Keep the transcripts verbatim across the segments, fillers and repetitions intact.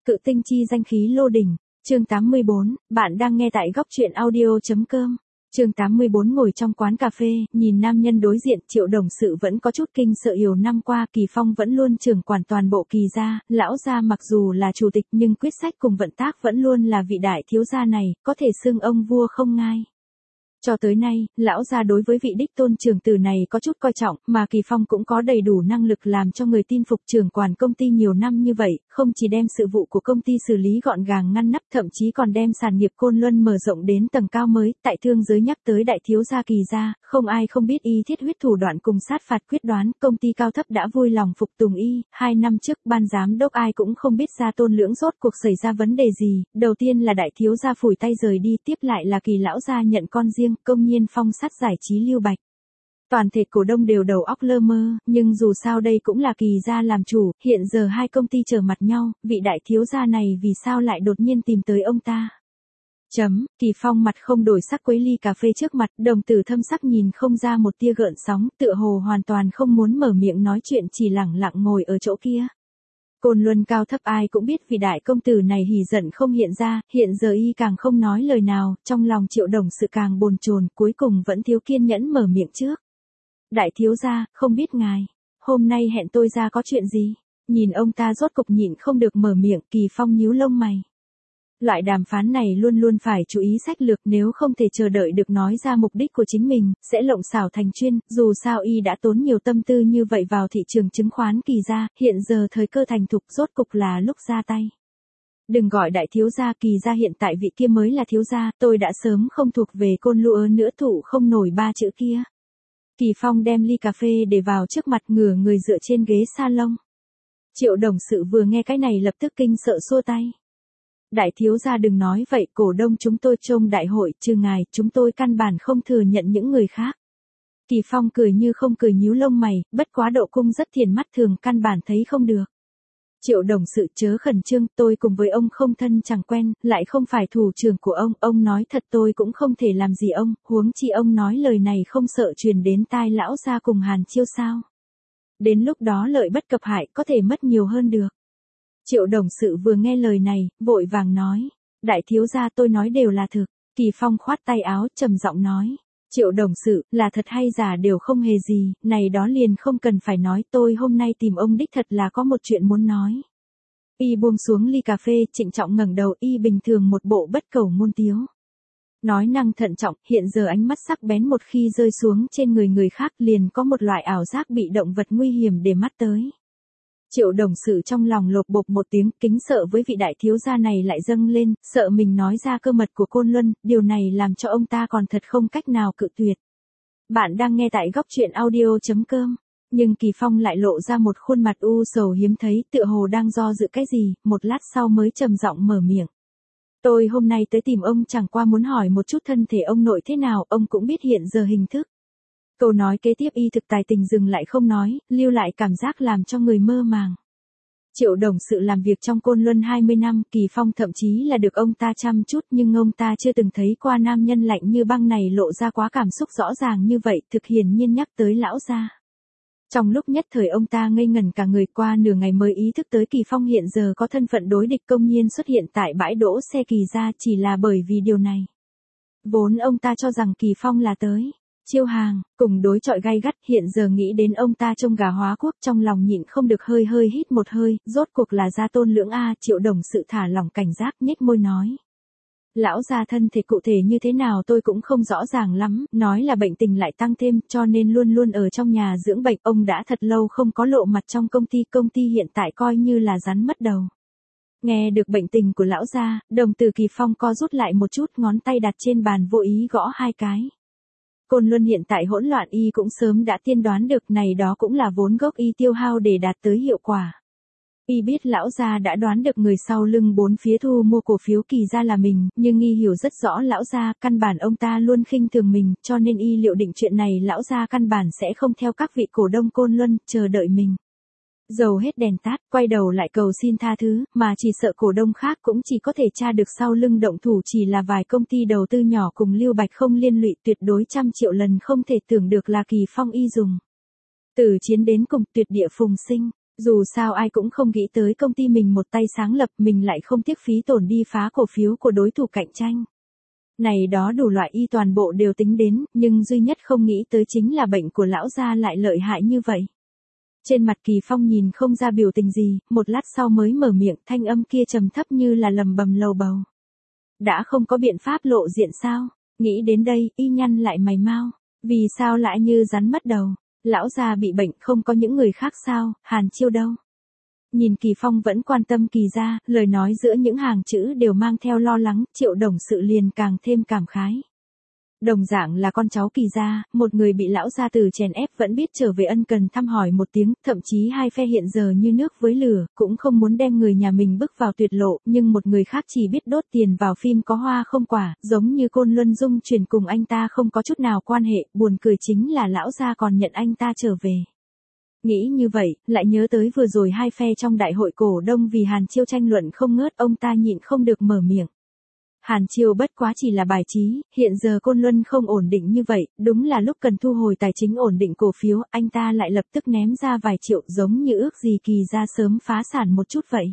Cự tinh chi danh khí lô đỉnh, chương tám mươi bốn, bạn đang nghe tại góc truyện audio.com. Chương tám mươi bốn ngồi trong quán cà phê, nhìn nam nhân đối diện, Triệu Đồng Sự vẫn có chút kinh sợ. Nhiều năm qua Kỳ Phong vẫn luôn trưởng quản toàn bộ Kỳ gia, lão gia mặc dù là chủ tịch nhưng quyết sách cùng vận tác vẫn luôn là vị đại thiếu gia này, có thể xưng ông vua không ngai. Cho tới nay, lão gia đối với vị đích tôn trưởng tử này có chút coi trọng, mà Kỳ Phong cũng có đầy đủ năng lực làm cho người tin phục. Trưởng quản công ty nhiều năm như vậy, không chỉ đem sự vụ của công ty xử lý gọn gàng ngăn nắp, thậm chí còn đem sản nghiệp Côn Luân mở rộng đến tầng cao mới. Tại thương giới nhắc tới đại thiếu gia Kỳ gia, không ai không biết y thiết huyết thủ đoạn cùng sát phạt quyết đoán, công ty cao thấp đã vui lòng phục tùng y. Hai năm trước, ban giám đốc ai cũng không biết ra Tôn Lưỡng rốt cuộc xảy ra vấn đề gì. Đầu tiên là đại thiếu gia phủi tay rời đi, tiếp lại là Kỳ lão gia nhận con riêng, công nhiên phong sát giải trí Lưu Bạch. Toàn thể cổ đông đều đầu óc lơ mơ, nhưng dù sao đây cũng là Kỳ gia làm chủ, hiện giờ hai công ty trở mặt nhau, vị đại thiếu gia này vì sao lại đột nhiên tìm tới ông ta. Chấm, Kỳ Phong mặt không đổi sắc quấy ly cà phê trước mặt, đồng tử thâm sắc nhìn không ra một tia gợn sóng, tựa hồ hoàn toàn không muốn mở miệng nói chuyện, chỉ lẳng lặng ngồi ở chỗ kia. Côn Luân cao thấp ai cũng biết vị đại công tử này hỉ giận không hiện ra, hiện giờ y càng không nói lời nào, trong lòng Triệu Đồng Sự càng bồn chồn, cuối cùng vẫn thiếu kiên nhẫn mở miệng trước. Đại thiếu gia, không biết ngài, hôm nay hẹn tôi ra có chuyện gì? Nhìn ông ta rốt cục nhịn không được mở miệng, Kỳ Phong nhíu lông mày. Loại đàm phán này luôn luôn phải chú ý sách lược, nếu không thể chờ đợi được nói ra mục đích của chính mình, sẽ lộng xảo thành chuyên, dù sao y đã tốn nhiều tâm tư như vậy vào thị trường chứng khoán Kỳ gia, hiện giờ thời cơ thành thục, rốt cục là lúc ra tay. Đừng gọi đại thiếu gia, Kỳ gia hiện tại vị kia mới là thiếu gia, tôi đã sớm không thuộc về Côn Lũa nữa, thụ không nổi ba chữ kia. Kỳ Phong đem ly cà phê để vào trước mặt, ngửa người dựa trên ghế salon. Triệu Đồng Sự vừa nghe cái này lập tức kinh sợ xua tay. Đại thiếu gia đừng nói vậy, cổ đông chúng tôi trông đại hội, trừ ngài, chúng tôi căn bản không thừa nhận những người khác. Kỳ Phong cười như không cười, nhíu lông mày, bất quá độ cung rất thiền, mắt thường căn bản thấy không được. Triệu Đồng Sự chớ khẩn trương, tôi cùng với ông không thân chẳng quen, lại không phải thủ trưởng của ông, ông nói thật tôi cũng không thể làm gì ông, huống chi ông nói lời này không sợ truyền đến tai lão gia cùng Hàn Chiêu sao. Đến lúc đó lợi bất cập hại, có thể mất nhiều hơn được. Triệu Đồng Sự vừa nghe lời này, vội vàng nói, đại thiếu gia tôi nói đều là thực. Kỳ Phong khoát tay áo, trầm giọng nói, Triệu Đồng Sự, là thật hay giả đều không hề gì, này đó liền không cần phải nói, tôi hôm nay tìm ông đích thật là có một chuyện muốn nói. Y buông xuống ly cà phê, trịnh trọng ngẩng đầu, y bình thường một bộ bất cầu ngôn tiếu. Nói năng thận trọng, hiện giờ ánh mắt sắc bén một khi rơi xuống trên người người khác liền có một loại ảo giác bị động vật nguy hiểm để mắt tới. Triệu Đồng Sự trong lòng lột bột một tiếng, kính sợ với vị đại thiếu gia này lại dâng lên, sợ mình nói ra cơ mật của Côn Luân, điều này làm cho ông ta còn thật không cách nào cự tuyệt. Bạn đang nghe tại góc truyện audio.com, nhưng Kỳ Phong lại lộ ra một khuôn mặt u sầu hiếm thấy, tựa hồ đang do dự cái gì, một lát sau mới trầm giọng mở miệng. Tôi hôm nay tới tìm ông chẳng qua muốn hỏi một chút thân thể ông nội thế nào, ông cũng biết hiện giờ hình thức. Câu nói kế tiếp y thực tài tình dừng lại không nói, lưu lại cảm giác làm cho người mơ màng. Triệu Đồng Sự làm việc trong Côn Luân hai mươi năm, Kỳ Phong thậm chí là được ông ta chăm chút, nhưng ông ta chưa từng thấy qua nam nhân lạnh như băng này lộ ra quá cảm xúc rõ ràng như vậy, thực hiển nhiên nhắc tới lão gia. Trong lúc nhất thời ông ta ngây ngẩn cả người, qua nửa ngày mới ý thức tới Kỳ Phong hiện giờ có thân phận đối địch, công nhiên xuất hiện tại bãi đỗ xe Kỳ gia chỉ là bởi vì điều này. Vốn ông ta cho rằng Kỳ Phong là tới chiêu hàng, cùng đối chọi gay gắt, hiện giờ nghĩ đến ông ta trông gà hóa quốc, trong lòng nhịn không được hơi hơi hít một hơi, rốt cuộc là gia Tôn Lưỡng a. Triệu Đồng Sự thả lỏng cảnh giác, nhếch môi nói. Lão gia thân thể cụ thể như thế nào tôi cũng không rõ ràng lắm, nói là bệnh tình lại tăng thêm, cho nên luôn luôn ở trong nhà dưỡng bệnh, ông đã thật lâu không có lộ mặt trong công ty, công ty hiện tại coi như là rắn mất đầu. Nghe được bệnh tình của lão gia, đồng tử Kỳ Phong co rút lại một chút, ngón tay đặt trên bàn vô ý gõ hai cái. Côn Luân hiện tại hỗn loạn y cũng sớm đã tiên đoán được, này đó cũng là vốn gốc y tiêu hao để đạt tới hiệu quả. Y biết lão gia đã đoán được người sau lưng bốn phía thu mua cổ phiếu Kỳ gia là mình, nhưng y hiểu rất rõ lão gia, căn bản ông ta luôn khinh thường mình, cho nên y liệu định chuyện này lão gia căn bản sẽ không theo các vị cổ đông Côn Luân, chờ đợi mình. Dầu hết đèn tắt, quay đầu lại cầu xin tha thứ, mà chỉ sợ cổ đông khác cũng chỉ có thể tra được sau lưng động thủ chỉ là vài công ty đầu tư nhỏ cùng Lưu Bạch không liên lụy, tuyệt đối trăm triệu lần không thể tưởng được là Kỳ Phong y dùng. Từ chiến đến cùng, tuyệt địa phùng sinh. Dù sao ai cũng không nghĩ tới công ty mình một tay sáng lập mình lại không tiếc phí tổn đi phá cổ phiếu của đối thủ cạnh tranh. Này đó đủ loại y toàn bộ đều tính đến, nhưng duy nhất không nghĩ tới chính là bệnh của lão gia lại lợi hại như vậy. Trên mặt Kỳ Phong nhìn không ra biểu tình gì, một lát sau mới mở miệng, thanh âm kia trầm thấp như là lầm bầm lầu bầu. Đã không có biện pháp lộ diện sao? Nghĩ đến đây, y nhăn lại mày mau. Vì sao lại như rắn mất đầu? Lão già bị bệnh không có những người khác sao, Hàn Chiêu đâu? Nhìn Kỳ Phong vẫn quan tâm Kỳ gia, lời nói giữa những hàng chữ đều mang theo lo lắng, Triệu Đồng Sự liền càng thêm cảm khái. Đồng dạng là con cháu Kỳ gia, một người bị lão gia tử chèn ép vẫn biết trở về ân cần thăm hỏi một tiếng, thậm chí hai phe hiện giờ như nước với lửa, cũng không muốn đem người nhà mình bước vào tuyệt lộ, nhưng một người khác chỉ biết đốt tiền vào phim có hoa không quả, giống như Côn Luân Dung truyền cùng anh ta không có chút nào quan hệ, buồn cười chính là lão gia còn nhận anh ta trở về. Nghĩ như vậy, lại nhớ tới vừa rồi hai phe trong đại hội cổ đông vì Hàn Chiêu tranh luận không ngớt, ông ta nhịn không được mở miệng. Hàn Chiêu bất quá chỉ là bài trí, hiện giờ Côn Luân không ổn định như vậy, đúng là lúc cần thu hồi tài chính ổn định cổ phiếu, anh ta lại lập tức ném ra vài triệu giống như ước gì Kỳ gia sớm phá sản một chút vậy.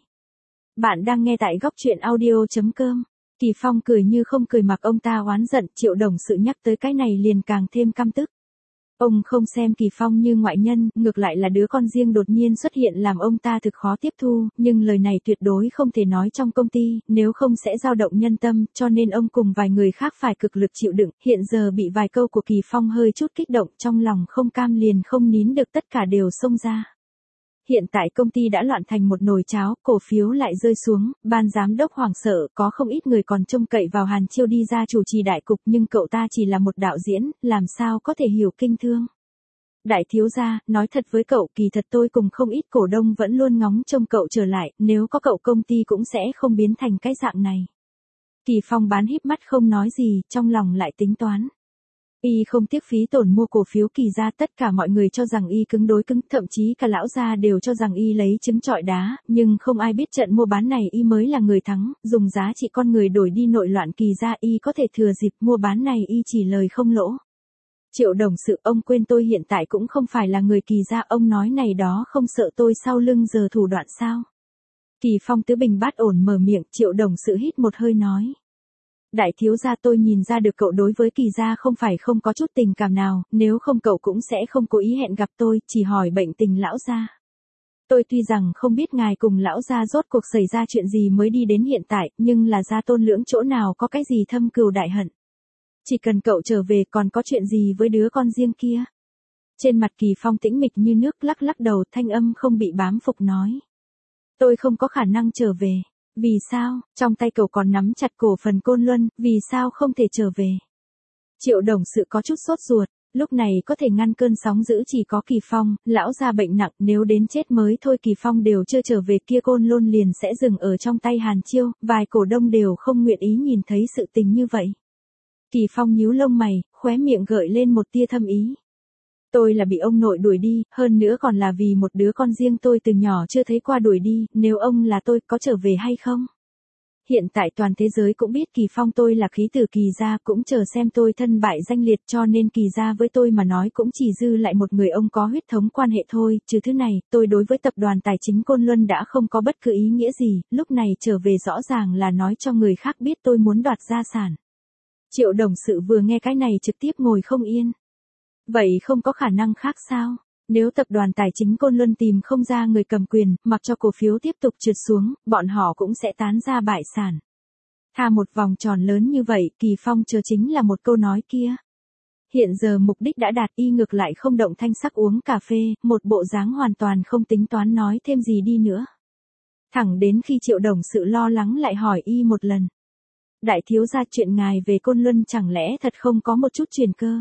Bạn đang nghe tại góc truyện audio chấm com. Kỳ Phong cười như không cười mặc ông ta oán giận, Triệu Đồng Sự nhắc tới cái này liền càng thêm căm tức. Ông không xem Kỳ Phong như ngoại nhân, ngược lại là đứa con riêng đột nhiên xuất hiện làm ông ta thực khó tiếp thu, nhưng lời này tuyệt đối không thể nói trong công ty, nếu không sẽ dao động nhân tâm, cho nên ông cùng vài người khác phải cực lực chịu đựng, hiện giờ bị vài câu của Kỳ Phong hơi chút kích động, trong lòng không cam liền không nín được tất cả đều xông ra. Hiện tại công ty đã loạn thành một nồi cháo, cổ phiếu lại rơi xuống, ban giám đốc hoảng sợ, có không ít người còn trông cậy vào Hàn Chiêu đi ra chủ trì đại cục nhưng cậu ta chỉ là một đạo diễn, làm sao có thể hiểu kinh thương. Đại thiếu gia, nói thật với cậu, kỳ thật tôi cùng không ít cổ đông vẫn luôn ngóng trông cậu trở lại, nếu có cậu công ty cũng sẽ không biến thành cái dạng này. Kỳ Phong bán híp mắt không nói gì, trong lòng lại tính toán. Y không tiếc phí tổn mua cổ phiếu Kỳ gia, tất cả mọi người cho rằng y cứng đối cứng, thậm chí cả lão gia đều cho rằng y lấy trứng trọi đá, nhưng không ai biết trận mua bán này y mới là người thắng, dùng giá trị con người đổi đi nội loạn Kỳ gia, y có thể thừa dịp mua bán này y chỉ lời không lỗ. Triệu Đồng Sự, ông quên tôi hiện tại cũng không phải là người Kỳ gia, ông nói này đó không sợ tôi sau lưng giờ thủ đoạn sao? Kỳ Phong tứ bình bát ổn mở miệng, Triệu Đồng Sự hít một hơi nói. Đại thiếu gia, tôi nhìn ra được cậu đối với Kỳ gia không phải không có chút tình cảm nào, nếu không cậu cũng sẽ không cố ý hẹn gặp tôi, chỉ hỏi bệnh tình lão gia. Tôi tuy rằng không biết ngài cùng lão gia rốt cuộc xảy ra chuyện gì mới đi đến hiện tại, nhưng là gia tôn lưỡng chỗ nào có cái gì thâm cừu đại hận. Chỉ cần cậu trở về còn có chuyện gì với đứa con riêng kia. Trên mặt Kỳ Phong tĩnh mịch như nước, lắc lắc đầu, thanh âm không bị bám phục nói. Tôi không có khả năng trở về. Vì sao, trong tay cậu còn nắm chặt cổ phần Côn Luân, vì sao không thể trở về? Triệu Đồng Sự có chút sốt ruột, lúc này có thể ngăn cơn sóng dữ chỉ có Kỳ Phong, lão gia bệnh nặng, nếu đến chết mới thôi Kỳ Phong đều chưa trở về kia Côn Luân liền sẽ dừng ở trong tay Hàn Chiêu, vài cổ đông đều không nguyện ý nhìn thấy sự tình như vậy. Kỳ Phong nhíu lông mày, khóe miệng gợi lên một tia thâm ý. Tôi là bị ông nội đuổi đi, hơn nữa còn là vì một đứa con riêng tôi từ nhỏ chưa thấy qua đuổi đi, nếu ông là tôi có trở về hay không? Hiện tại toàn thế giới cũng biết Kỳ Phong tôi là khí tử Kỳ gia, cũng chờ xem tôi thân bại danh liệt, cho nên Kỳ gia với tôi mà nói cũng chỉ dư lại một người ông có huyết thống quan hệ thôi, chứ thứ này, tôi đối với tập đoàn tài chính Côn Luân đã không có bất cứ ý nghĩa gì, lúc này trở về rõ ràng là nói cho người khác biết tôi muốn đoạt gia sản. Triệu Đồng Sự vừa nghe cái này trực tiếp ngồi không yên. Vậy không có khả năng khác sao? Nếu tập đoàn tài chính Côn Luân tìm không ra người cầm quyền, mặc cho cổ phiếu tiếp tục trượt xuống, bọn họ cũng sẽ tán ra bại sản. Tha một vòng tròn lớn như vậy, Kỳ Phong chờ chính là một câu nói kia. Hiện giờ mục đích đã đạt, y ngược lại không động thanh sắc uống cà phê, một bộ dáng hoàn toàn không tính toán nói thêm gì đi nữa. Thẳng đến khi Triệu Đồng Sự lo lắng lại hỏi y một lần. Đại thiếu gia, chuyện ngài về Côn Luân chẳng lẽ thật không có một chút truyền cơ?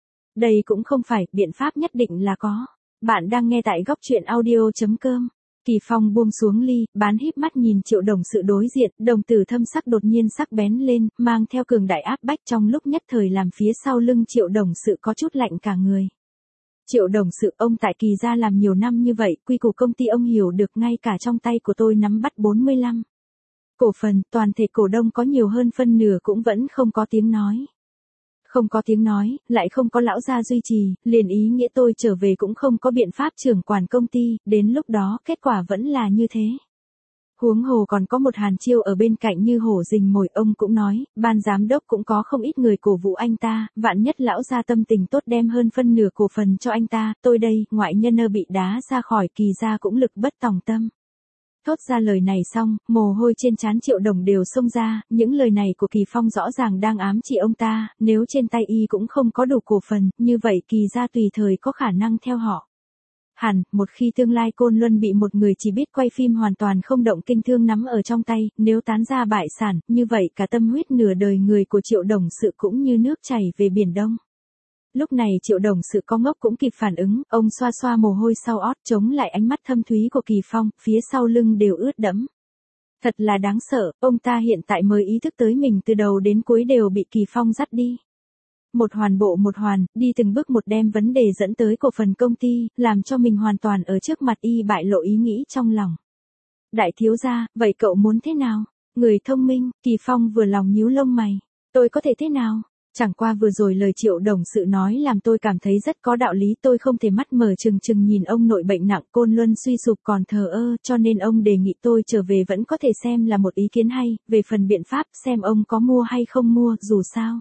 Đây cũng không phải, biện pháp nhất định là có. Bạn đang nghe tại góc truyện audio chấm com. Kỳ Phong buông xuống ly, bán híp mắt nhìn Triệu Đồng Sự đối diện, đồng tử thâm sắc đột nhiên sắc bén lên, mang theo cường đại áp bách, trong lúc nhất thời làm phía sau lưng Triệu Đồng Sự có chút lạnh cả người. Triệu Đồng Sự, ông tại Kỳ gia làm nhiều năm như vậy, quy củ công ty ông hiểu được, ngay cả trong tay của tôi nắm bắt bốn mươi lăm cổ phần, toàn thể cổ đông có nhiều hơn phân nửa cũng vẫn không có tiếng nói. Không có tiếng nói, lại không có lão gia duy trì, liền ý nghĩa tôi trở về cũng không có biện pháp trưởng quản công ty, đến lúc đó kết quả vẫn là như thế. Huống hồ còn có một Hàn Chiêu ở bên cạnh như hổ rình mồi, ông cũng nói, ban giám đốc cũng có không ít người cổ vũ anh ta, vạn nhất lão gia tâm tình tốt đem hơn phân nửa cổ phần cho anh ta, tôi đây, ngoại nhân ơ bị đá ra khỏi Kỳ gia cũng lực bất tòng tâm. Thốt ra lời này xong, mồ hôi trên trán Triệu Đồng đều xông ra, những lời này của Kỳ Phong rõ ràng đang ám chỉ ông ta, nếu trên tay y cũng không có đủ cổ phần, như vậy Kỳ gia tùy thời có khả năng theo họ. Hẳn, một khi tương lai Côn Luân bị một người chỉ biết quay phim hoàn toàn không động kinh thương nắm ở trong tay, nếu tán ra bại sản, như vậy cả tâm huyết nửa đời người của Triệu Đồng Sự cũng như nước chảy về Biển Đông. Lúc này Triệu Đồng Sự có ngốc cũng kịp phản ứng, ông xoa xoa mồ hôi sau ót chống lại ánh mắt thâm thúy của Kỳ Phong, phía sau lưng đều ướt đẫm. Thật là đáng sợ, ông ta hiện tại mới ý thức tới mình từ đầu đến cuối đều bị Kỳ Phong dắt đi. Một hoàn bộ một hoàn, đi từng bước một đem vấn đề dẫn tới cổ phần công ty, làm cho mình hoàn toàn ở trước mặt y bại lộ ý nghĩ trong lòng. Đại thiếu gia, vậy cậu muốn thế nào? Người thông minh, Kỳ Phong vừa lòng nhíu lông mày. Tôi có thể thế nào? Chẳng qua vừa rồi lời Triệu Đồng Sự nói làm tôi cảm thấy rất có đạo lý, tôi không thể mắt mở trừng trừng nhìn ông nội bệnh nặng Côn Luân suy sụp còn thờ ơ, cho nên ông đề nghị tôi trở về vẫn có thể xem là một ý kiến hay, về phần biện pháp xem ông có mua hay không mua, dù sao.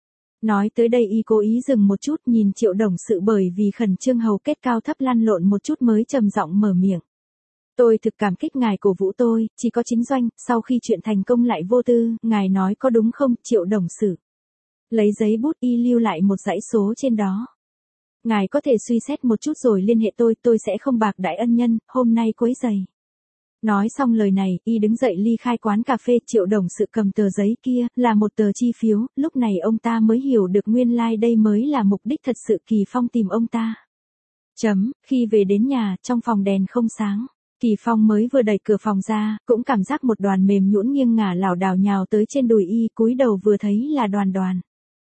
Nói tới đây y cố ý dừng một chút nhìn Triệu Đồng Sự bởi vì khẩn trương hầu kết cao thấp lăn lộn một chút mới trầm giọng mở miệng. Tôi thực cảm kích ngài cổ vũ tôi, chỉ có chính doanh, sau khi chuyện thành công lại vô tư, ngài nói có đúng không, Triệu Đồng Sự. Lấy giấy bút y lưu lại một dãy số trên đó. Ngài có thể suy xét một chút rồi liên hệ tôi, tôi sẽ không bạc đãi ân nhân, hôm nay quấy rầy. Nói xong lời này, y đứng dậy ly khai quán cà phê. Triệu Đồng Sự cầm tờ giấy kia, là một tờ chi phiếu, lúc này ông ta mới hiểu được nguyên lai like đây mới là mục đích thật sự Kỳ Phong tìm ông ta. Chấm, khi về đến nhà, trong phòng đèn không sáng. Kỳ Phong mới vừa đẩy cửa phòng ra, cũng cảm giác một đoàn mềm nhũn nghiêng ngả lảo đảo nhào tới trên đùi y, cúi đầu vừa thấy là Đoàn Đoàn.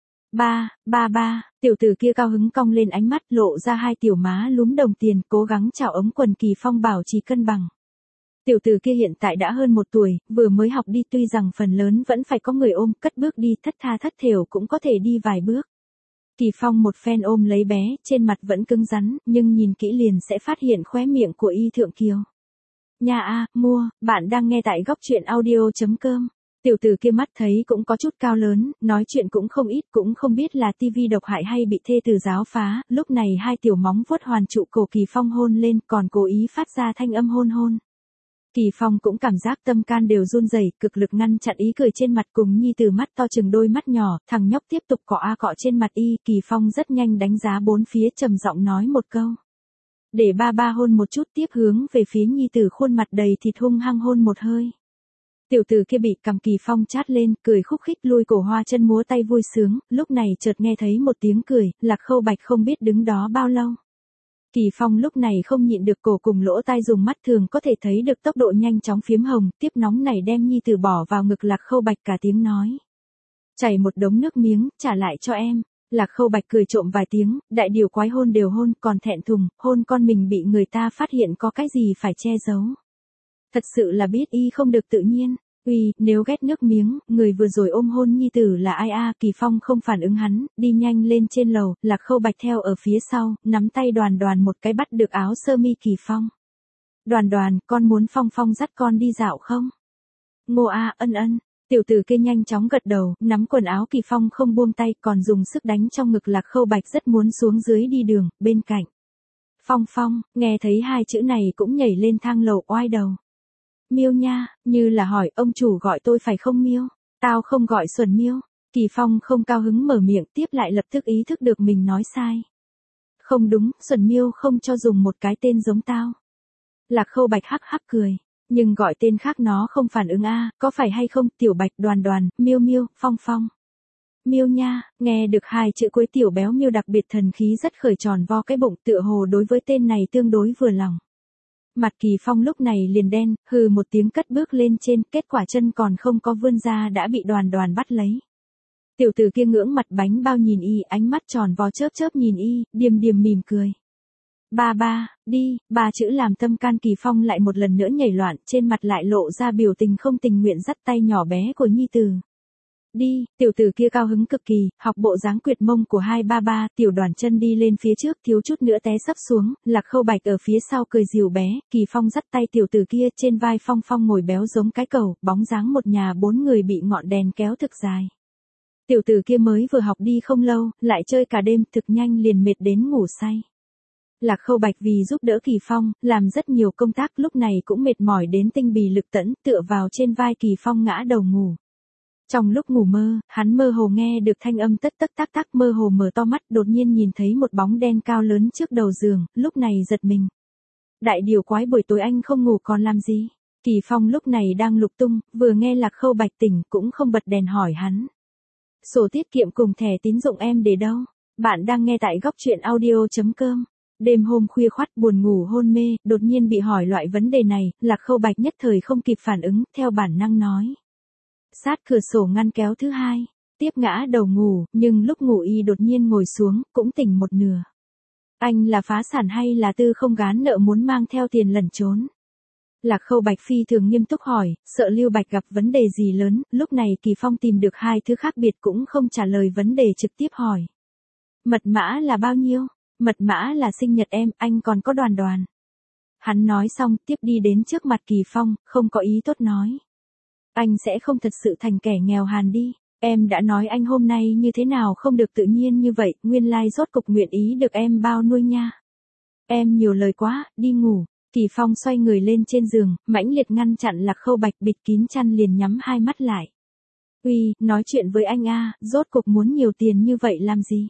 Ba, ba ba, tiểu tử kia cao hứng cong lên ánh mắt lộ ra hai tiểu má lúm đồng tiền, cố gắng chảo ống quần Kỳ Phong bảo trì cân bằng. Tiểu tử kia hiện tại đã hơn một tuổi, vừa mới học đi, tuy rằng phần lớn vẫn phải có người ôm, cất bước đi thất tha thất thểu cũng có thể đi vài bước. Kỳ Phong một phen ôm lấy bé, trên mặt vẫn cứng rắn, nhưng nhìn kỹ liền sẽ phát hiện khóe miệng của y thượng kiều. Nhà a, mua, bạn đang nghe tại góc truyện audio chấm com. Tiểu tử kia mắt thấy cũng có chút cao lớn, nói chuyện cũng không ít, cũng không biết là tivi độc hại hay bị thê tử giáo phá, lúc này hai tiểu móng vuốt hoàn trụ cổ Kỳ Phong hôn lên, còn cố ý phát ra thanh âm hôn hôn. Kỳ Phong cũng cảm giác tâm can đều run rẩy, cực lực ngăn chặn ý cười trên mặt cùng nhi từ mắt to chừng đôi mắt nhỏ, thằng nhóc tiếp tục cọ a cọ trên mặt y, Kỳ Phong rất nhanh đánh giá bốn phía trầm giọng nói một câu. Để ba ba hôn một chút, tiếp hướng về phía nhi tử khuôn mặt đầy thịt hung hăng hôn một hơi. Tiểu tử kia bị cầm Kỳ Phong chát lên, cười khúc khích lui cổ hoa chân múa tay vui sướng, lúc này chợt nghe thấy một tiếng cười, Lạc Khâu Bạch không biết đứng đó bao lâu. Kỳ Phong lúc này không nhịn được cổ cùng lỗ tai dùng mắt thường có thể thấy được tốc độ nhanh chóng phiếm hồng, tiếp nóng này đem nhi tử bỏ vào ngực Lạc Khâu Bạch cả tiếng nói. Chảy một đống nước miếng, trả lại cho em. Lạc Khâu Bạch cười trộm vài tiếng, đại điều quái hôn đều hôn, còn thẹn thùng, hôn con mình bị người ta phát hiện có cái gì phải che giấu. Thật sự là biết y không được tự nhiên. Uy, nếu ghét nước miếng, người vừa rồi ôm hôn nhi tử là ai a? Kỳ Phong không phản ứng hắn, đi nhanh lên trên lầu, Lạc Khâu Bạch theo ở phía sau, nắm tay Đoàn Đoàn một cái bắt được áo sơ mi Kỳ Phong. Đoàn Đoàn, con muốn Phong Phong dắt con đi dạo không? Ngô a, ân ân. Tiểu tử kia nhanh chóng gật đầu, nắm quần áo Kỳ Phong không buông tay, còn dùng sức đánh trong ngực Lạc Khâu Bạch rất muốn xuống dưới đi đường, bên cạnh. Phong Phong, nghe thấy hai chữ này cũng nhảy lên thang lầu oai đầu. Miêu nha, như là hỏi, ông chủ gọi tôi phải không Miêu? Tao không gọi Xuân Miêu. Kỳ Phong không cao hứng mở miệng, tiếp lại lập tức ý thức được mình nói sai. Không đúng, Xuân Miêu không cho dùng một cái tên giống tao. Lạc Khâu Bạch hắc hắc cười, nhưng gọi tên khác nó không phản ứng a, có phải hay không? Tiểu Bạch, Đoàn Đoàn, Miêu Miêu, Phong Phong. Miêu nha, nghe được hai chữ cuối tiểu béo Miêu đặc biệt thần khí rất khởi tròn vo cái bụng, tựa hồ đối với tên này tương đối vừa lòng. Mặt Kỳ Phong lúc này liền đen, hừ một tiếng cất bước lên trên, kết quả chân còn không có vươn ra đã bị Đoàn Đoàn bắt lấy. Tiểu tử kia ngưỡng mặt bánh bao nhìn y, ánh mắt tròn vo chớp chớp nhìn y, điềm điềm mỉm cười. Ba ba, đi, ba chữ làm tâm can Kỳ Phong lại một lần nữa nhảy loạn, trên mặt lại lộ ra biểu tình không tình nguyện dắt tay nhỏ bé của nhi tử. Đi, tiểu tử kia cao hứng cực kỳ, học bộ dáng quyệt mông của hai ba ba, tiểu đoàn chân đi lên phía trước thiếu chút nữa té sấp xuống, Lạc Khâu Bạch ở phía sau cười dìu bé, Kỳ Phong dắt tay tiểu tử kia trên vai Phong Phong ngồi béo giống cái cầu, bóng dáng một nhà bốn người bị ngọn đèn kéo thực dài. Tiểu tử kia mới vừa học đi không lâu, lại chơi cả đêm thực nhanh liền mệt đến ngủ say. Lạc Khâu Bạch vì giúp đỡ Kỳ Phong, làm rất nhiều công tác lúc này cũng mệt mỏi đến tinh bì lực tẫn tựa vào trên vai Kỳ Phong ngã đầu ngủ. Trong lúc ngủ mơ, hắn mơ hồ nghe được thanh âm tất tất tác tác mơ hồ mở to mắt đột nhiên nhìn thấy một bóng đen cao lớn trước đầu giường, lúc này giật mình. Đại điều quái buổi tối anh không ngủ còn làm gì? Kỳ Phong lúc này đang lục tung, vừa nghe Lạc Khâu Bạch tỉnh cũng không bật đèn hỏi hắn. Sổ tiết kiệm cùng thẻ tín dụng em để đâu? Bạn đang nghe tại góc truyện audio.com. Đêm hôm khuya khoắt buồn ngủ hôn mê, đột nhiên bị hỏi loại vấn đề này, Lạc Khâu Bạch nhất thời không kịp phản ứng, theo bản năng nói. Sát cửa sổ ngăn kéo thứ hai, tiếp ngã đầu ngủ, nhưng lúc ngủ y đột nhiên ngồi xuống, cũng tỉnh một nửa. Anh là phá sản hay là tư không gán nợ muốn mang theo tiền lẩn trốn? Lạc Khâu Bạch phi thường nghiêm túc hỏi, sợ Lưu Bạch gặp vấn đề gì lớn, lúc này Kỳ Phong tìm được hai thứ khác biệt cũng không trả lời vấn đề trực tiếp hỏi. Mật mã là bao nhiêu? Mật mã là sinh nhật em, anh còn có Đoàn Đoàn. Hắn nói xong, tiếp đi đến trước mặt Kỳ Phong, không có ý tốt nói. Anh sẽ không thật sự thành kẻ nghèo hàn đi, em đã nói anh hôm nay như thế nào không được tự nhiên như vậy, nguyên lai rốt cục nguyện ý được em bao nuôi nha. Em nhiều lời quá, đi ngủ. Kỳ Phong xoay người lên trên giường, mãnh liệt ngăn chặn Lạc Khâu Bạch bịt kín chăn liền nhắm hai mắt lại. Uy, nói chuyện với anh a, rốt cục muốn nhiều tiền như vậy làm gì?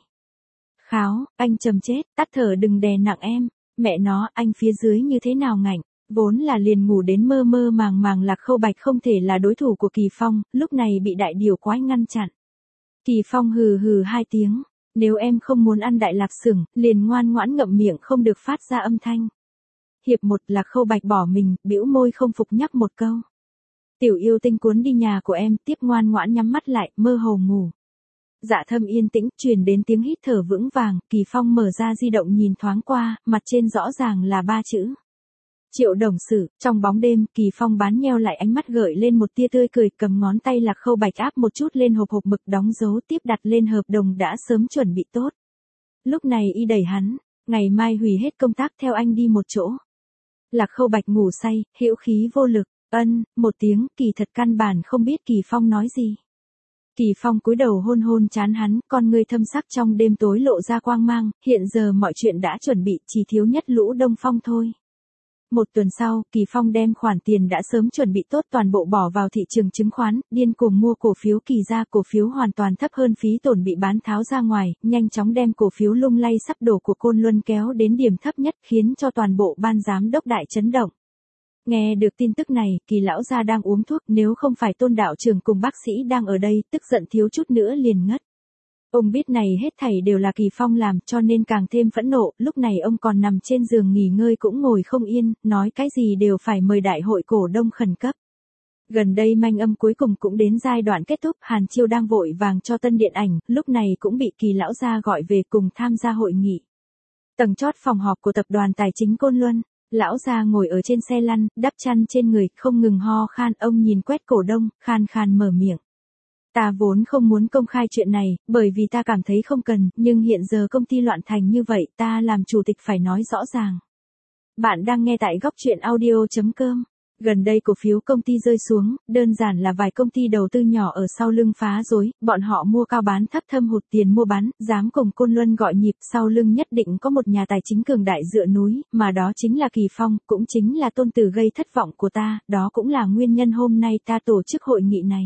Kháo, anh trầm chết, tắt thở đừng đè nặng em, mẹ nó, anh phía dưới như thế nào ngạnh, vốn là liền ngủ đến mơ mơ màng màng Lạc Khâu Bạch không thể là đối thủ của Kỳ Phong, lúc này bị đại điều quái ngăn chặn. Kỳ Phong hừ hừ hai tiếng, nếu em không muốn ăn đại lạp xưởng, liền ngoan ngoãn ngậm miệng không được phát ra âm thanh. Hiệp một Lạc Khâu Bạch bỏ mình, bĩu môi không phục nhắc một câu. Tiểu yêu tinh cuốn đi nhà của em, tiếp ngoan ngoãn nhắm mắt lại, mơ hồ ngủ. Dạ thâm yên tĩnh, truyền đến tiếng hít thở vững vàng, Kỳ Phong mở ra di động nhìn thoáng qua, mặt trên rõ ràng là ba chữ. Triệu Đồng Sử, trong bóng đêm, Kỳ Phong bán nheo lại ánh mắt gợi lên một tia tươi cười, cầm ngón tay Lạc Khâu Bạch áp một chút lên hộp hộp mực đóng dấu tiếp đặt lên hợp đồng đã sớm chuẩn bị tốt. Lúc này y đẩy hắn, ngày mai hủy hết công tác theo anh đi một chỗ. Lạc Khâu Bạch ngủ say, hữu khí vô lực, ân, một tiếng, kỳ thật căn bản không biết Kỳ Phong nói gì. Kỳ Phong cúi đầu hôn hôn trán hắn, con ngươi thâm sắc trong đêm tối lộ ra quang mang, hiện giờ mọi chuyện đã chuẩn bị, chỉ thiếu nhất lũ Đông Phong thôi. Một tuần sau, Kỳ Phong đem khoản tiền đã sớm chuẩn bị tốt toàn bộ bỏ vào thị trường chứng khoán, điên cuồng mua cổ phiếu Kỳ ra, cổ phiếu hoàn toàn thấp hơn phí tổn bị bán tháo ra ngoài, nhanh chóng đem cổ phiếu lung lay sắp đổ của Côn Luân kéo đến điểm thấp nhất khiến cho toàn bộ ban giám đốc đại chấn động. Nghe được tin tức này, Kỳ lão gia đang uống thuốc, nếu không phải Tôn đạo trưởng cùng bác sĩ đang ở đây, tức giận thiếu chút nữa liền ngất. Ông biết này hết thảy đều là Kỳ Phong làm, cho nên càng thêm phẫn nộ, lúc này ông còn nằm trên giường nghỉ ngơi cũng ngồi không yên, nói cái gì đều phải mời đại hội cổ đông khẩn cấp. Gần đây manh âm cuối cùng cũng đến giai đoạn kết thúc, Hàn Chiêu đang vội vàng cho tân điện ảnh, lúc này cũng bị Kỳ lão gia gọi về cùng tham gia hội nghị. Tầng chót phòng họp của tập đoàn tài chính Côn Luân. Lão già ngồi ở trên xe lăn, đắp chăn trên người, không ngừng ho khan, ông nhìn quét cổ đông, khan khan mở miệng. Ta vốn không muốn công khai chuyện này, bởi vì ta cảm thấy không cần, nhưng hiện giờ công ty loạn thành như vậy, ta làm chủ tịch phải nói rõ ràng. Bạn đang nghe tại góc truyện audio.com. Gần đây cổ phiếu công ty rơi xuống, đơn giản là vài công ty đầu tư nhỏ ở sau lưng phá rối, bọn họ mua cao bán thấp thâm hụt tiền mua bán, dám cùng Côn Luân gọi nhịp, sau lưng nhất định có một nhà tài chính cường đại dựa núi, mà đó chính là Kỳ Phong, cũng chính là tôn tử gây thất vọng của ta, đó cũng là nguyên nhân hôm nay ta tổ chức hội nghị này.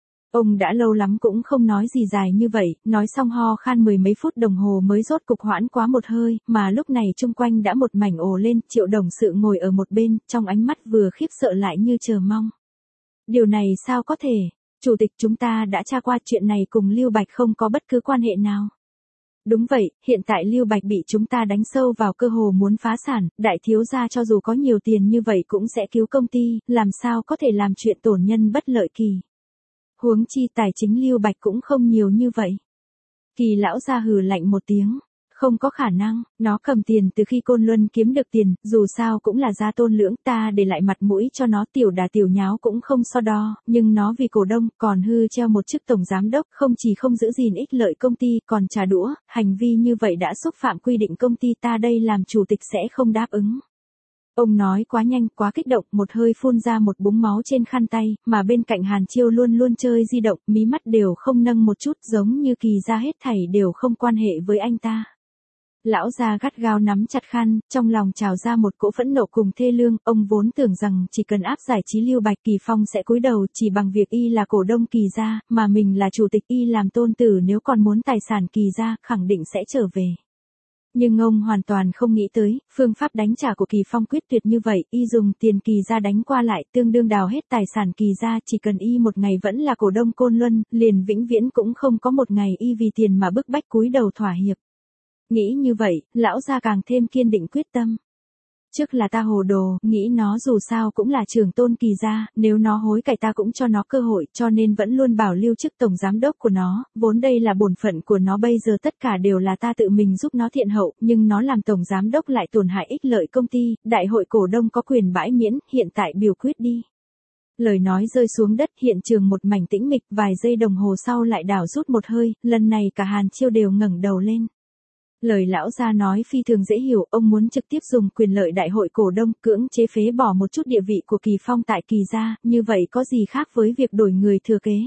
Ông đã lâu lắm cũng không nói gì dài như vậy, nói xong ho khan mười mấy phút đồng hồ mới rốt cục hoãn quá một hơi, mà lúc này chung quanh đã một mảnh ồ lên, Triệu Đồng Sự ngồi ở một bên, trong ánh mắt vừa khiếp sợ lại như chờ mong. Điều này sao có thể? Chủ tịch chúng ta đã tra qua chuyện này cùng Lưu Bạch không có bất cứ quan hệ nào. Đúng vậy, hiện tại Lưu Bạch bị chúng ta đánh sâu vào cơ hồ muốn phá sản, đại thiếu gia cho dù có nhiều tiền như vậy cũng sẽ cứu công ty, làm sao có thể làm chuyện tổn nhân bất lợi Kỳ. Huống chi tài chính Lưu Bạch cũng không nhiều như vậy. Kỳ lão gia hừ lạnh một tiếng. Không có khả năng, nó cầm tiền từ khi Côn Luân kiếm được tiền, dù sao cũng là gia tôn lưỡng, ta để lại mặt mũi cho nó, tiểu đà tiểu nháo cũng không so đo, nhưng nó vì cổ đông, còn hư treo một chức tổng giám đốc, không chỉ không giữ gìn ích lợi công ty, còn trả đũa, hành vi như vậy đã xúc phạm quy định công ty, ta đây làm chủ tịch sẽ không đáp ứng. Ông nói quá nhanh, quá kích động, một hơi phun ra một búng máu trên khăn tay, mà bên cạnh Hàn Chiêu luôn luôn chơi di động, mí mắt đều không nâng một chút, giống như kỳ ra hết thảy đều không quan hệ với anh ta. Lão già gắt gao nắm chặt khăn, trong lòng trào ra một cỗ phẫn nộ cùng thê lương, ông vốn tưởng rằng chỉ cần áp giải trí Lưu Bạch Kỳ Phong sẽ cúi đầu chỉ bằng việc y là cổ đông Kỳ gia, mà mình là chủ tịch, y làm tôn tử, nếu còn muốn tài sản Kỳ gia, khẳng định sẽ trở về. Nhưng ông hoàn toàn không nghĩ tới, phương pháp đánh trả của Kỳ Phong quyết tuyệt như vậy, y dùng tiền Kỳ gia đánh qua lại, tương đương đào hết tài sản Kỳ gia, chỉ cần y một ngày vẫn là cổ đông Côn Luân, liền vĩnh viễn cũng không có một ngày y vì tiền mà bức bách cúi đầu thỏa hiệp. Nghĩ như vậy, lão gia càng thêm kiên định quyết tâm. Trước là ta hồ đồ, nghĩ nó dù sao cũng là trưởng tôn Kỳ gia, nếu nó hối cải ta cũng cho nó cơ hội, cho nên vẫn luôn bảo lưu chức tổng giám đốc của nó, vốn đây là bổn phận của nó, bây giờ tất cả đều là ta tự mình giúp nó thiện hậu, nhưng nó làm tổng giám đốc lại tổn hại ích lợi công ty, đại hội cổ đông có quyền bãi miễn, hiện tại biểu quyết đi. Lời nói rơi xuống đất, hiện trường một mảnh tĩnh mịch, vài giây đồng hồ sau lại đảo rút một hơi, lần này cả Hàn Chiêu đều ngẩng đầu lên. Lời lão gia nói phi thường dễ hiểu, ông muốn trực tiếp dùng quyền lợi đại hội cổ đông cưỡng chế phế bỏ một chút địa vị của Kỳ Phong tại Kỳ gia, như vậy có gì khác với việc đổi người thừa kế.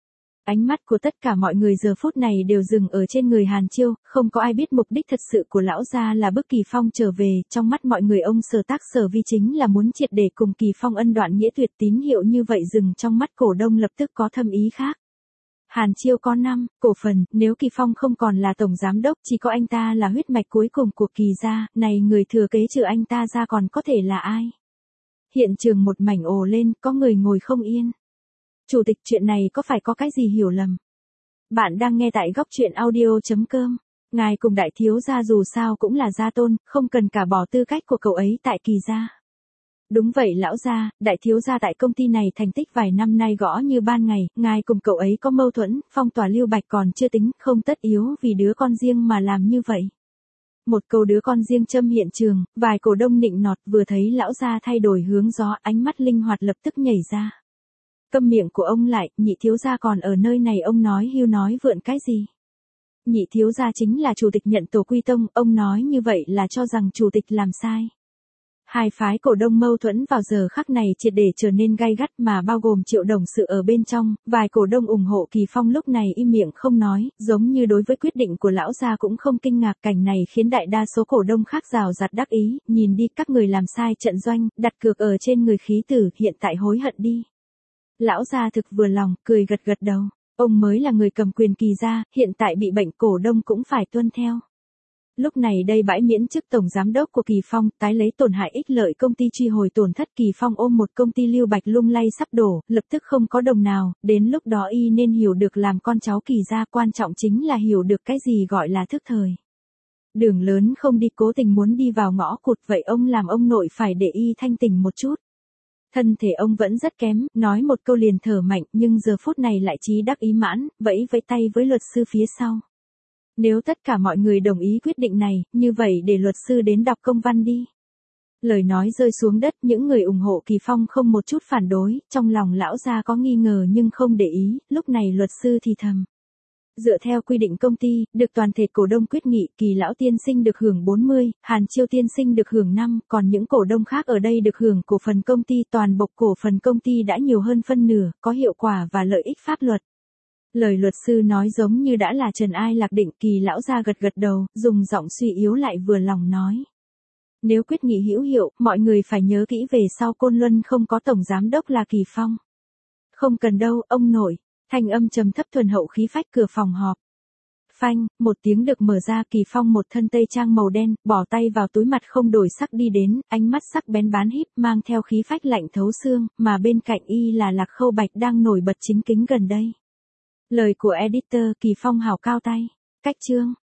Ánh mắt của tất cả mọi người giờ phút này đều dừng ở trên người Hàn Chiêu, không có ai biết mục đích thật sự của lão gia là bức Kỳ Phong trở về, trong mắt mọi người ông Sở Tác Sở Vi chính là muốn triệt để cùng Kỳ Phong ân đoạn nghĩa tuyệt, tín hiệu như vậy dừng trong mắt cổ đông lập tức có thâm ý khác. Hàn Chiêu có năm cổ phần, nếu Kỳ Phong không còn là tổng giám đốc, chỉ có anh ta là huyết mạch cuối cùng của Kỳ gia, này người thừa kế trừ anh ta ra còn có thể là ai? Hiện trường một mảnh ồ lên, có người ngồi không yên. Chủ tịch, chuyện này có phải có cái gì hiểu lầm? Bạn đang nghe tại góc truyện audio chấm com. Ngài cùng đại thiếu gia dù sao cũng là gia tôn, không cần cả bỏ tư cách của cậu ấy tại Kỳ gia. Đúng vậy lão gia, đại thiếu gia tại công ty này thành tích vài năm nay gõ như ban ngày, ngài cùng cậu ấy có mâu thuẫn, phong tỏa Lưu Bạch còn chưa tính, không tất yếu vì đứa con riêng mà làm như vậy. Một câu đứa con riêng châm hiện trường, vài cổ đông nịnh nọt, vừa thấy lão gia thay đổi hướng gió, ánh mắt linh hoạt lập tức nhảy ra. Câm miệng của ông lại, nhị thiếu gia còn ở nơi này, ông nói hưu nói vượn cái gì? Nhị thiếu gia chính là chủ tịch nhận tổ quy tông, ông nói như vậy là cho rằng chủ tịch làm sai. Hai phái cổ đông mâu thuẫn vào giờ khắc này triệt để trở nên gay gắt, mà bao gồm Triệu đồng sự ở bên trong, vài cổ đông ủng hộ Kỳ Phong lúc này im miệng không nói, giống như đối với quyết định của lão gia cũng không kinh ngạc, cảnh này khiến đại đa số cổ đông khác rào rạt đắc ý, nhìn đi, các người làm sai trận doanh, đặt cược ở trên người khí tử, hiện tại hối hận đi. Lão gia thực vừa lòng, cười gật gật đầu, ông mới là người cầm quyền Kỳ gia, hiện tại bị bệnh cổ đông cũng phải tuân theo. Lúc này đây bãi miễn chức tổng giám đốc của Kỳ Phong, tái lấy tổn hại ích lợi công ty truy hồi tổn thất, Kỳ Phong ôm một công ty Lưu Bạch lung lay sắp đổ, lập tức không có đồng nào, đến lúc đó y nên hiểu được làm con cháu Kỳ gia, quan trọng chính là hiểu được cái gì gọi là thức thời. Đường lớn không đi, cố tình muốn đi vào ngõ cụt, vậy ông làm ông nội phải để y thanh tỉnh một chút. Thân thể ông vẫn rất kém, nói một câu liền thở mạnh, nhưng giờ phút này lại trí đắc ý mãn, vẫy vẫy tay với luật sư phía sau. Nếu tất cả mọi người đồng ý quyết định này, như vậy để luật sư đến đọc công văn đi. Lời nói rơi xuống đất, những người ủng hộ Kỳ Phong không một chút phản đối, trong lòng lão gia có nghi ngờ nhưng không để ý, lúc này luật sư thì thầm. Dựa theo quy định công ty, được toàn thể cổ đông quyết nghị, Kỳ lão tiên sinh được hưởng bốn mươi, Hàn Chiêu tiên sinh được hưởng năm, còn những cổ đông khác ở đây được hưởng cổ phần công ty, toàn bộ cổ phần công ty đã nhiều hơn phân nửa, có hiệu quả và lợi ích pháp luật. Lời luật sư nói giống như đã là trần ai lạc định, Kỳ lão gia gật gật đầu, dùng giọng suy yếu lại vừa lòng nói. Nếu quyết nghị hữu hiệu, mọi người phải nhớ kỹ về sau Côn Luân không có tổng giám đốc là Kỳ Phong. Không cần đâu, ông nội. Thanh âm trầm thấp thuần hậu khí phách, cửa phòng họp. Phanh, một tiếng được mở ra, Kỳ Phong một thân tây trang màu đen, bỏ tay vào túi, mặt không đổi sắc đi đến, ánh mắt sắc bén bán híp, mang theo khí phách lạnh thấu xương, mà bên cạnh y là Lạc Khâu Bạch đang nổi bật chính kính gần đây. Lời của editor, Kỳ Phong hào cao tay. Cách chương.